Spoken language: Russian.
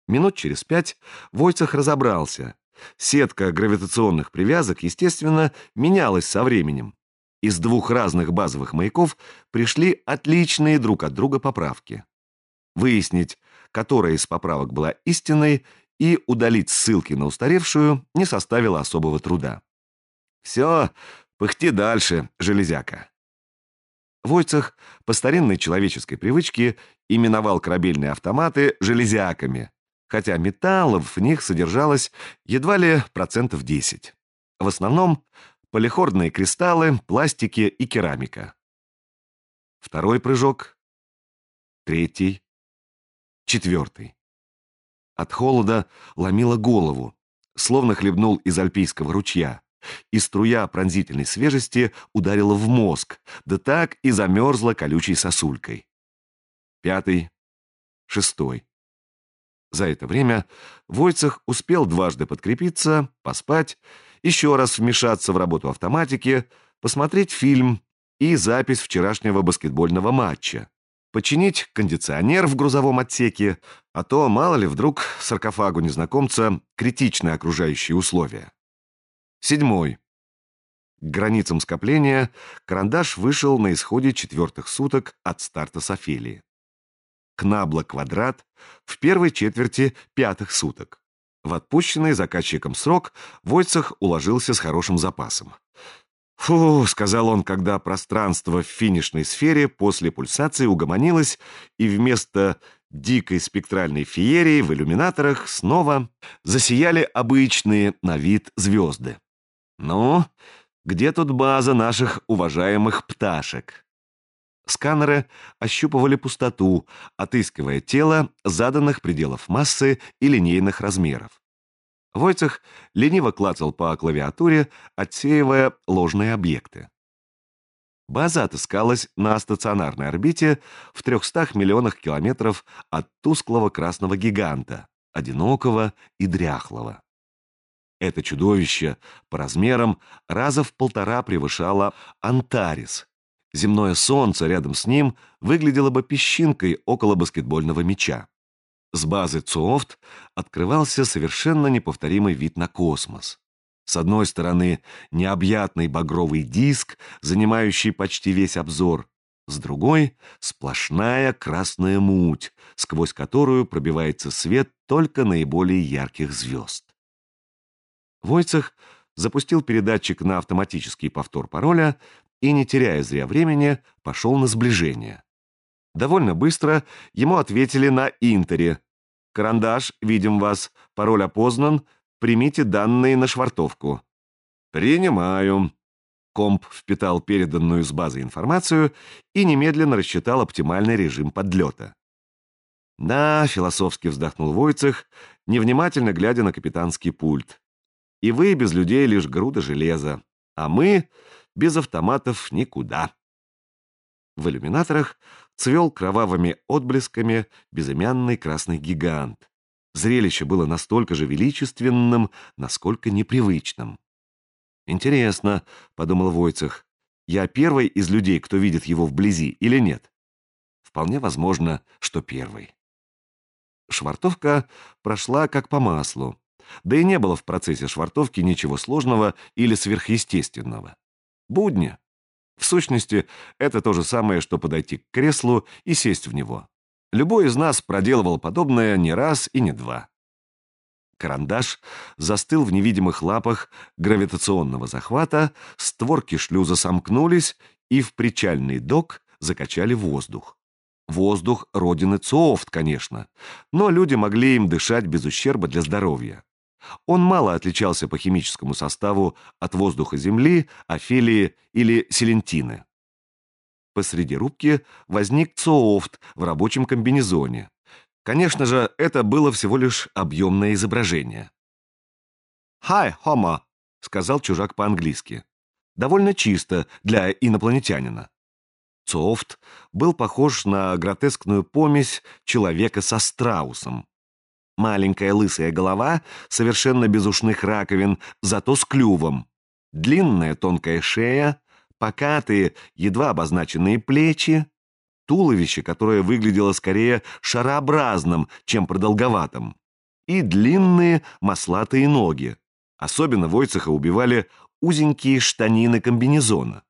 Минут через 5 Войцех разобрался. Сетка гравитационных привязок, естественно, менялась со временем. Из двух разных базовых маяков пришли отличные друг от друга поправки. Выяснить, которая из поправок была истинной, и удалить ссылки на устаревшую не составило особого труда. «Все, пыхти дальше, железяка». Войцех по старинной человеческой привычке именовал корабельные автоматы железяками, хотя металлов в них содержалось едва ли 10%. В основном полихордные кристаллы, пластики и керамика. Второй прыжок, третий, четвертый. От холода ломило голову, словно хлебнул из альпийского ручья, и струя пронзительной свежести ударила в мозг, да так и замерзла колючей сосулькой. Пятый, шестой. За это время Войцех успел дважды подкрепиться, поспать, еще раз вмешаться в работу автоматики, посмотреть фильм и запись вчерашнего баскетбольного матча, починить кондиционер в грузовом отсеке, а то, мало ли, вдруг саркофагу незнакомца критичны окружающие условия. Седьмой. К границам скопления карандаш вышел на исходе 4 суток от старта с Офелии. Кнабла-квадрат в первой четверти 5 суток. В отпущенный заказчиком срок Войцех уложился с хорошим запасом. «Фу», — сказал он, когда пространство в финишной сфере после пульсации угомонилось, и вместо дикой спектральной феерии в иллюминаторах снова засияли обычные на вид звезды. «Ну, где тут база наших уважаемых пташек?» Сканеры ощупывали пустоту, отыскивая тело заданных пределов массы и линейных размеров. Войцех лениво клацал по клавиатуре, отсеивая ложные объекты. База отыскалась на стационарной орбите в 300 миллионах километров от тусклого красного гиганта, одинокого и дряхлого. Это чудовище по размерам раза в 1,5 превышало Антарес. Земное солнце рядом с ним выглядело бы песчинкой около баскетбольного мяча. С базы ЦУОФТ открывался совершенно неповторимый вид на космос. С одной стороны необъятный багровый диск, занимающий почти весь обзор, с другой — сплошная красная муть, сквозь которую пробивается свет только наиболее ярких звезд. Войцех запустил передатчик на автоматический повтор пароля и, не теряя зря времени, пошел на сближение. Довольно быстро ему ответили на Интере: «Карандаш, видим вас, пароль опознан, примите данные на швартовку». «Принимаю». Комп впитал переданную с базы информацию и немедленно рассчитал оптимальный режим подлета. «Да», — философски вздохнул Войцех, невнимательно глядя на капитанский пульт. «И вы без людей лишь груда железа, а мы без автоматов никуда». В иллюминаторах цвел кровавыми отблесками безымянный красный гигант. Зрелище было настолько же величественным, насколько непривычным. «Интересно», — подумал Войцех, — «я первый из людей, кто видит его вблизи, или нет?» Вполне возможно, что первый. Швартовка прошла как по маслу. Да и не было в процессе швартовки ничего сложного или сверхъестественного. Будни. В сущности, это то же самое, что подойти к креслу и сесть в него. Любой из нас проделывал подобное не раз и не два. Карандаш застыл в невидимых лапах гравитационного захвата, створки шлюза сомкнулись, и в причальный док закачали воздух. Воздух родины ЦУОФТ, конечно, но люди могли им дышать без ущерба для здоровья. Он мало отличался по химическому составу от воздуха Земли, Офелии или Селентины. Посреди рубки возник ЦУОФТ в рабочем комбинезоне. Конечно же, это было всего лишь объемное изображение. «Hi, Homo», — сказал чужак по-английски. Довольно чисто для инопланетянина. ЦУОФТ был похож на гротескную помесь человека со страусом. Маленькая лысая голова, совершенно без ушных раковин, зато с клювом. Длинная тонкая шея, покатые, едва обозначенные плечи, туловище, которое выглядело скорее шарообразным, чем продолговатым. и длинные маслатые ноги. Особенно Войцеха убивали узенькие штанины комбинезона.